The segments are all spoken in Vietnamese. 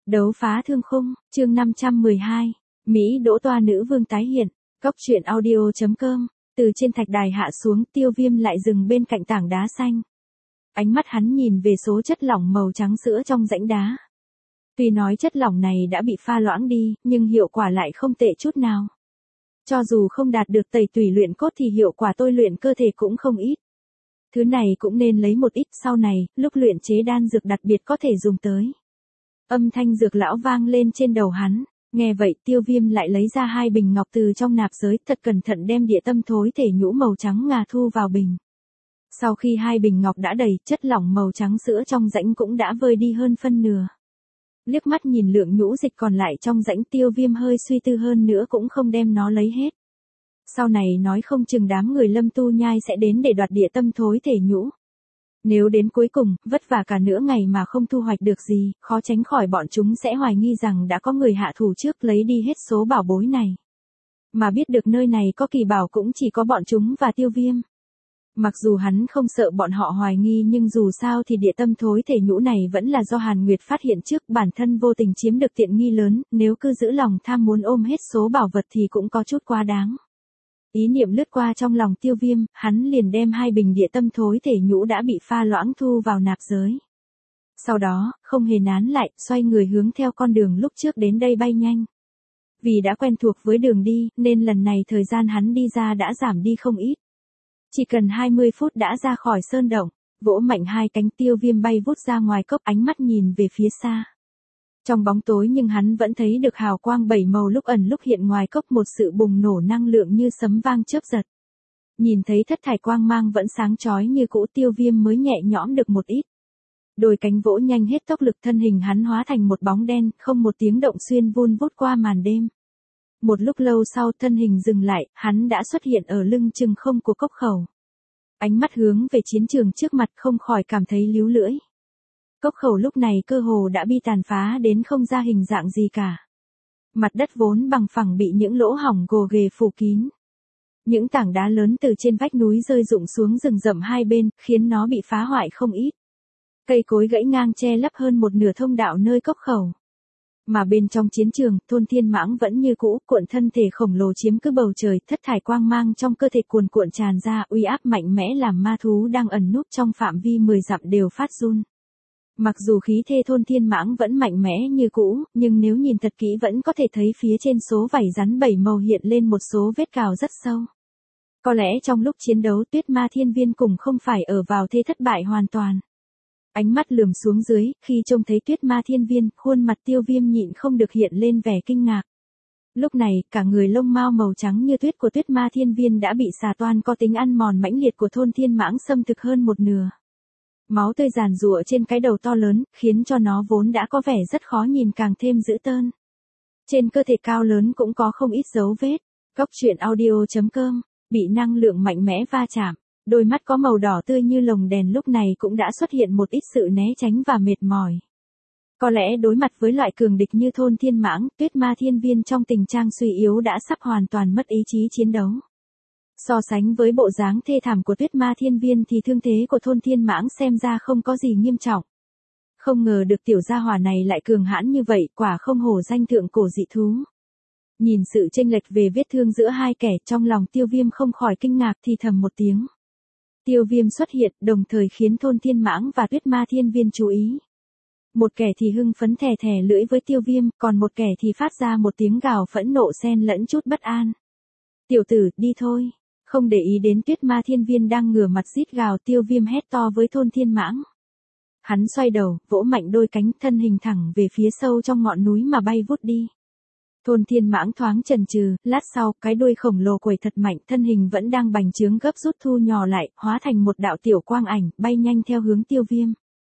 Đấu phá thương khung, chương 512. Mỹ đỗ toa nữ vương tái hiện. Cóc truyện audio.com. Từ trên thạch đài hạ xuống, Tiêu Viêm lại dừng bên cạnh tảng đá xanh. Ánh mắt hắn nhìn về số chất lỏng màu trắng sữa trong rãnh đá. Tuy nói chất lỏng này đã bị pha loãng đi, nhưng hiệu quả lại không tệ chút nào. Cho dù không đạt được tẩy tủy luyện cốt thì hiệu quả tôi luyện cơ thể cũng không ít. Thứ này cũng nên lấy một ít sau này, lúc luyện chế đan dược đặc biệt có thể dùng tới. Âm thanh dược lão vang lên trên đầu hắn, nghe vậy Tiêu Viêm lại lấy ra 2 bình ngọc từ trong nạp giới, thật cẩn thận đem địa tâm thối thể nhũ màu trắng ngà thu vào bình. Sau khi 2 bình ngọc đã đầy, chất lỏng màu trắng sữa trong rãnh cũng đã vơi đi hơn phân nửa. Liếc mắt nhìn lượng nhũ dịch còn lại trong rãnh, Tiêu Viêm hơi suy tư hơn nữa cũng không đem nó lấy hết. Sau này nói không chừng đám người Lâm Tu Nhai sẽ đến để đoạt địa tâm thối thể nhũ. Nếu đến cuối cùng, vất vả cả nửa ngày mà không thu hoạch được gì, khó tránh khỏi bọn chúng sẽ hoài nghi rằng đã có người hạ thủ trước lấy đi hết số bảo bối này. Mà biết được nơi này có kỳ bảo cũng chỉ có bọn chúng và Tiêu Viêm. Mặc dù hắn không sợ bọn họ hoài nghi, nhưng dù sao thì địa tâm thối thể nhũ này vẫn là do Hàn Nguyệt phát hiện trước, bản thân vô tình chiếm được tiện nghi lớn, nếu cứ giữ lòng tham muốn ôm hết số bảo vật thì cũng có chút quá đáng. Ý niệm lướt qua trong lòng Tiêu Viêm, hắn liền đem 2 bình địa tâm thối thể nhũ đã bị pha loãng thu vào nạp giới. Sau đó, không hề nán lại, xoay người hướng theo con đường lúc trước đến đây bay nhanh. Vì đã quen thuộc với đường đi, nên lần này thời gian hắn đi ra đã giảm đi không ít. Chỉ cần 20 phút đã ra khỏi sơn động, vỗ mạnh 2 cánh, Tiêu Viêm bay vút ra ngoài cốc, ánh mắt nhìn về phía xa. Trong bóng tối nhưng hắn vẫn thấy được hào quang 7 màu lúc ẩn lúc hiện ngoài cốc, một sự bùng nổ năng lượng như sấm vang chớp giật. Nhìn thấy thất thải quang mang vẫn sáng chói như cũ, Tiêu Viêm mới nhẹ nhõm được một ít. Đôi cánh vỗ nhanh hết tốc lực, thân hình hắn hóa thành một bóng đen, không một tiếng động xuyên vun vút qua màn đêm. Một lúc lâu sau thân hình dừng lại, hắn đã xuất hiện ở lưng chừng không của cốc khẩu. Ánh mắt hướng về chiến trường trước mặt, không khỏi cảm thấy líu lưỡi. Cốc khẩu lúc này cơ hồ đã bị tàn phá đến không ra hình dạng gì cả. Mặt đất vốn bằng phẳng bị những lỗ hổng gồ ghề phủ kín. Những tảng đá lớn từ trên vách núi rơi rụng xuống rừng rậm hai bên, khiến nó bị phá hoại không ít. Cây cối gãy ngang che lấp hơn một nửa thông đạo nơi cốc khẩu. Mà bên trong chiến trường, Thôn Thiên Mãng vẫn như cũ, cuộn thân thể khổng lồ chiếm cứ bầu trời, thất thải quang mang trong cơ thể cuồn cuộn tràn ra, uy áp mạnh mẽ làm ma thú đang ẩn núp trong phạm vi 10 dặm đều phát run. Mặc dù khí thế Thôn Thiên Mãng vẫn mạnh mẽ như cũ, nhưng nếu nhìn thật kỹ vẫn có thể thấy phía trên số vảy rắn 7 màu hiện lên một số vết cào rất sâu. Có lẽ trong lúc chiến đấu Tuyết Ma Thiên Viên cùng không phải ở vào thế thất bại hoàn toàn. Ánh mắt lườm xuống dưới, khi trông thấy Tuyết Ma Thiên Viên, khuôn mặt Tiêu Viêm nhịn không được hiện lên vẻ kinh ngạc. Lúc này, cả người lông mao màu trắng như tuyết của Tuyết Ma Thiên Viên đã bị xà toan có tính ăn mòn mãnh liệt của Thôn Thiên Mãng xâm thực hơn một nửa. Máu tươi giàn giụa trên cái đầu to lớn, khiến cho nó vốn đã có vẻ rất khó nhìn càng thêm dữ tợn. Trên cơ thể cao lớn cũng có không ít dấu vết. Cóc truyện audio.com, bị năng lượng mạnh mẽ va chạm. Đôi mắt có màu đỏ tươi như lồng đèn lúc này cũng đã xuất hiện một ít sự né tránh và mệt mỏi. Có lẽ đối mặt với loại cường địch như Thôn Thiên Mãng, Tuyết Ma Thiên Viên trong tình trạng suy yếu đã sắp hoàn toàn mất ý chí chiến đấu. So sánh với bộ dáng thê thảm của Tuyết Ma Thiên Viên thì thương thế của Thôn Thiên Mãng xem ra không có gì nghiêm trọng. Không ngờ được tiểu gia hỏa này lại cường hãn như vậy, quả không hổ danh thượng cổ dị thú. Nhìn sự chênh lệch về vết thương giữa hai kẻ, trong lòng Tiêu Viêm không khỏi kinh ngạc thì thầm một tiếng. Tiêu Viêm xuất hiện, đồng thời khiến Thôn Thiên Mãng và Tuyết Ma Thiên Viên chú ý. Một kẻ thì hưng phấn thè thè lưỡi với Tiêu Viêm, còn một kẻ thì phát ra một tiếng gào phẫn nộ xen lẫn chút bất an. Tiểu tử, đi thôi. Không để ý đến Tuyết Ma Thiên Viên đang ngửa mặt rít gào, Tiêu Viêm hét to với Thôn Thiên Mãng. Hắn xoay đầu, vỗ mạnh đôi cánh, thân hình thẳng về phía sâu trong ngọn núi mà bay vút đi. Thôn Thiên Mãng thoáng chần chừ, lát sau, cái đuôi khổng lồ quẩy thật mạnh, thân hình vẫn đang bành trướng gấp rút thu nhỏ lại, hóa thành một đạo tiểu quang ảnh, bay nhanh theo hướng Tiêu Viêm.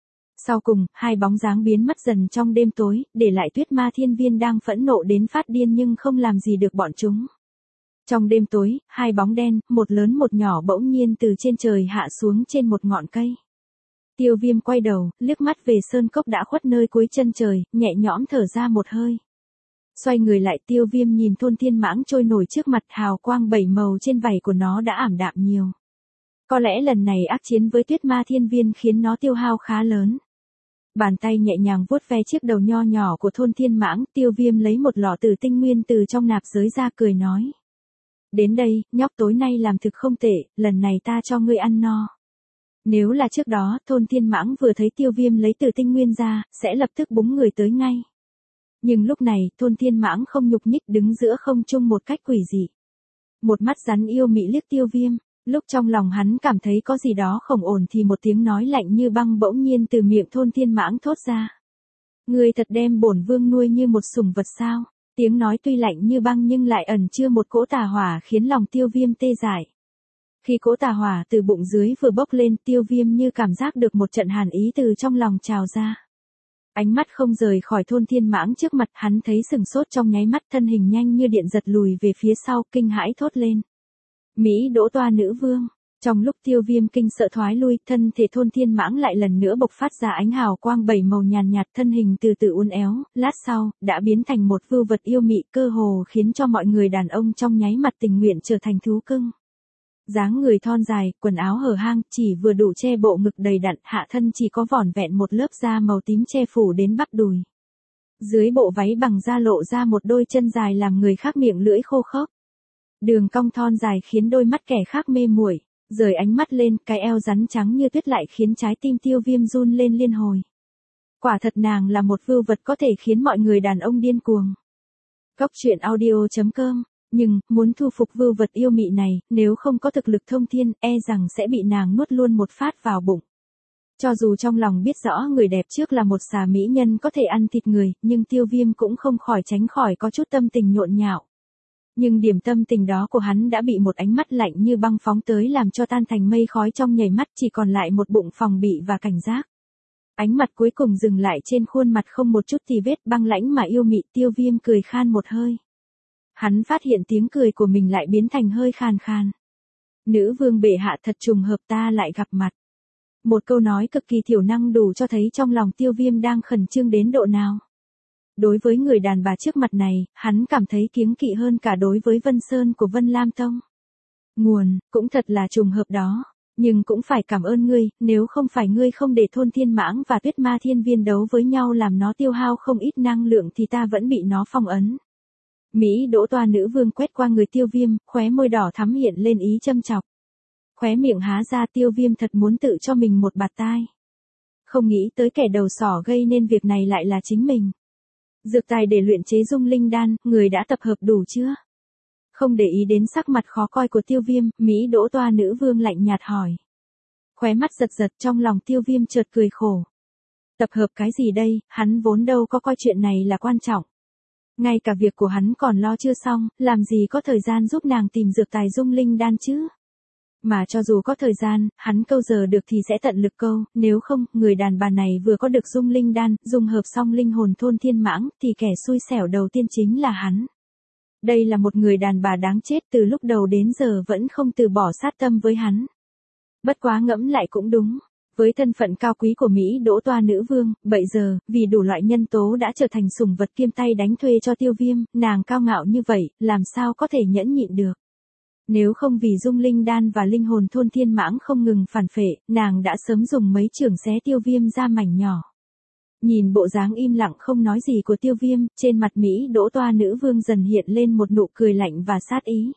Sau cùng, 2 bóng dáng biến mất dần trong đêm tối, để lại Tuyết Ma Thiên Viên đang phẫn nộ đến phát điên nhưng không làm gì được bọn chúng. Trong đêm tối, 2 bóng đen, một lớn một nhỏ bỗng nhiên từ trên trời hạ xuống trên một ngọn cây. Tiêu Viêm quay đầu, liếc mắt về sơn cốc đã khuất nơi cuối chân trời, nhẹ nhõm thở ra một hơi. Xoay người lại, Tiêu Viêm nhìn Thôn Thiên Mãng trôi nổi trước mặt, hào quang 7 màu trên vảy của nó đã ảm đạm nhiều. Có lẽ lần này ác chiến với Tuyết Ma Thiên Viên khiến nó tiêu hao khá lớn. Bàn tay nhẹ nhàng vuốt ve chiếc đầu nho nhỏ của Thôn Thiên Mãng, Tiêu Viêm lấy một lọ tử tinh nguyên từ trong nạp giới ra cười nói. Đến đây, nhóc tối nay làm thực không tệ, lần này ta cho ngươi ăn no. Nếu là trước đó, Thôn Thiên Mãng vừa thấy Tiêu Viêm lấy tử tinh nguyên ra, sẽ lập tức búng người tới ngay. Nhưng lúc này, Thôn Thiên Mãng không nhúc nhích đứng giữa không trung một cách quỷ dị. Một mắt rắn yêu mị liếc Tiêu Viêm, lúc trong lòng hắn cảm thấy có gì đó không ổn thì một tiếng nói lạnh như băng bỗng nhiên từ miệng Thôn Thiên Mãng thốt ra. Ngươi thật đem bổn vương nuôi như một sủng vật sao? Tiếng nói tuy lạnh như băng nhưng lại ẩn chứa một cỗ tà hỏa khiến lòng Tiêu Viêm tê dại. Khi cỗ tà hỏa từ bụng dưới vừa bốc lên, Tiêu Viêm như cảm giác được một trận hàn ý từ trong lòng trào ra. Ánh mắt không rời khỏi Thôn Thiên Mãng trước mặt, hắn thấy sừng sốt trong nháy mắt, thân hình nhanh như điện giật lùi về phía sau, kinh hãi thốt lên. Mỹ Đỗ Toa nữ vương. Trong lúc Tiêu Viêm kinh sợ thoái lui, thân thể Thôn Thiên Mãng lại lần nữa bộc phát ra ánh hào quang bảy màu nhàn nhạt, thân hình từ từ uốn éo, lát sau, đã biến thành một vưu vật yêu mị, cơ hồ khiến cho mọi người đàn ông trong nháy mắt tình nguyện trở thành thú cưng. Dáng người thon dài, quần áo hở hang, chỉ vừa đủ che bộ ngực đầy đặn, hạ thân chỉ có vỏn vẹn một lớp da màu tím che phủ đến bắp đùi. Dưới bộ váy bằng da lộ ra một đôi chân dài làm người khác miệng lưỡi khô khốc. Đường cong thon dài khiến đôi mắt kẻ khác mê muội, rời ánh mắt lên, cái eo rắn trắng như tuyết lại khiến trái tim Tiêu Viêm run lên liên hồi. Quả thật nàng là một vưu vật có thể khiến mọi người đàn ông điên cuồng. Cốc truyện audio.com. Nhưng, muốn thu phục vưu vật yêu mị này, nếu không có thực lực thông thiên, e rằng sẽ bị nàng nuốt luôn một phát vào bụng. Cho dù trong lòng biết rõ người đẹp trước là một xà mỹ nhân có thể ăn thịt người, nhưng Tiêu Viêm cũng không khỏi tránh khỏi có chút tâm tình nhộn nhạo. Nhưng điểm tâm tình đó của hắn đã bị một ánh mắt lạnh như băng phóng tới làm cho tan thành mây khói, trong nhảy mắt chỉ còn lại một bụng phòng bị và cảnh giác. Ánh mặt cuối cùng dừng lại trên khuôn mặt không một chút tì vết, băng lãnh mà yêu mị. Tiêu Viêm cười khan một hơi. Hắn phát hiện tiếng cười của mình lại biến thành hơi khàn khàn. Nữ vương bệ hạ, thật trùng hợp ta lại gặp mặt. Một câu nói cực kỳ thiểu năng đủ cho thấy trong lòng Tiêu Viêm đang khẩn trương đến độ nào. Đối với người đàn bà trước mặt này, hắn cảm thấy kiêng kỵ hơn cả đối với Vân Sơn của Vân Lam Tông. Nguồn, cũng thật là trùng hợp đó. Nhưng cũng phải cảm ơn ngươi, nếu không phải ngươi không để Thôn Thiên Mãng và Tuyết Ma Thiên Viên đấu với nhau làm nó tiêu hao không ít năng lượng thì ta vẫn bị nó phong ấn. Mỹ Đỗ Toa nữ vương quét qua người Tiêu Viêm, khóe môi đỏ thắm hiện lên ý châm chọc. Khóe miệng há ra, Tiêu Viêm thật muốn tự cho mình một bạt tai. Không nghĩ tới kẻ đầu sỏ gây nên việc này lại là chính mình. Dược tài để luyện chế dung linh đan, người đã tập hợp đủ chưa? Không để ý đến sắc mặt khó coi của Tiêu Viêm, Mỹ Đỗ Toa nữ vương lạnh nhạt hỏi. Khóe mắt giật giật, trong lòng Tiêu Viêm chợt cười khổ. Tập hợp cái gì đây, hắn vốn đâu có coi chuyện này là quan trọng. Ngay cả việc của hắn còn lo chưa xong, làm gì có thời gian giúp nàng tìm dược tài dung linh đan chứ? Mà cho dù có thời gian, hắn câu giờ được thì sẽ tận lực câu, nếu không, người đàn bà này vừa có được dung linh đan, dung hợp xong linh hồn Thôn Thiên Mãng, thì kẻ xui xẻo đầu tiên chính là hắn. Đây là một người đàn bà đáng chết, từ lúc đầu đến giờ vẫn không từ bỏ sát tâm với hắn. Bất quá ngẫm lại cũng đúng. Với thân phận cao quý của Mỹ Đỗ Toa nữ vương, bậy giờ, vì đủ loại nhân tố đã trở thành sủng vật kiêm tay đánh thuê cho Tiêu Viêm, nàng cao ngạo như vậy, làm sao có thể nhẫn nhịn được. Nếu không vì dung linh đan và linh hồn Thôn Thiên Mãng không ngừng phản phệ, nàng đã sớm dùng mấy chưởng xé Tiêu Viêm ra mảnh nhỏ. Nhìn bộ dáng im lặng không nói gì của Tiêu Viêm, trên mặt Mỹ Đỗ Toa nữ vương dần hiện lên một nụ cười lạnh và sát ý.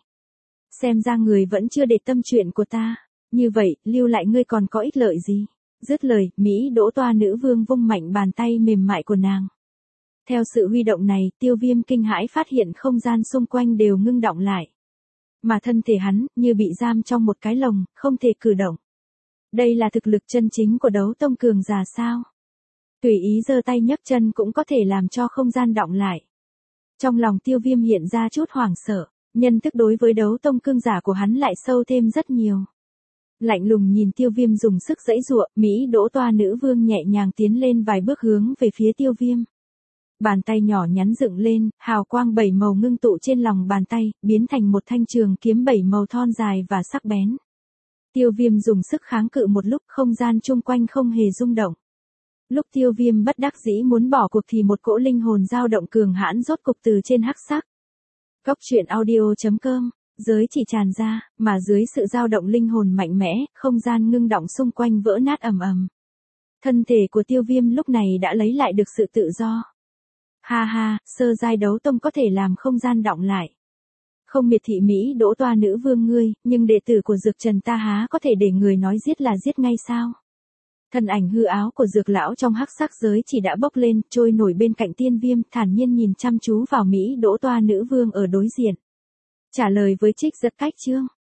Xem ra người vẫn chưa để tâm chuyện của ta. Như vậy, lưu lại ngươi còn có ích lợi gì? Dứt lời, Mỹ Đỗ Toa nữ vương vung mạnh bàn tay mềm mại của nàng. Theo sự huy động này, Tiêu Viêm kinh hãi phát hiện không gian xung quanh đều ngưng động lại. Mà thân thể hắn, như bị giam trong một cái lồng, không thể cử động. Đây là thực lực chân chính của đấu tông cường giả sao? Tùy ý giơ tay nhấc chân cũng có thể làm cho không gian động lại. Trong lòng Tiêu Viêm hiện ra chút hoảng sợ, nhân thức đối với đấu tông cường giả của hắn lại sâu thêm rất nhiều. Lạnh lùng nhìn Tiêu Viêm dùng sức giãy giụa, Mỹ Đỗ Toa nữ vương nhẹ nhàng tiến lên vài bước hướng về phía Tiêu Viêm. Bàn tay nhỏ nhắn dựng lên, hào quang bảy màu ngưng tụ trên lòng bàn tay, biến thành một thanh trường kiếm bảy màu thon dài và sắc bén. Tiêu Viêm dùng sức kháng cự một lúc, không gian chung quanh không hề rung động. Lúc Tiêu Viêm bất đắc dĩ muốn bỏ cuộc thì một cỗ linh hồn dao động cường hãn rốt cục từ trên hắc sắc. Cốc truyện audio.com. Giới chỉ tràn ra, mà dưới sự dao động linh hồn mạnh mẽ, không gian ngưng động xung quanh vỡ nát ầm ầm. Thân thể của Tiêu Viêm lúc này đã lấy lại được sự tự do. Ha ha, sơ giai đấu tông có thể làm không gian đọng lại. Không miệt thị Mỹ Đỗ toa nữ vương ngươi, nhưng đệ tử của Dược Trần ta há có thể để người nói giết là giết ngay sao? Thân ảnh hư áo của Dược lão trong hắc sắc giới chỉ đã bốc lên, trôi nổi bên cạnh Tiên Viêm, thản nhiên nhìn chăm chú vào Mỹ Đỗ toa nữ vương ở đối diện. Trả lời với Trích Giật Cách Chương.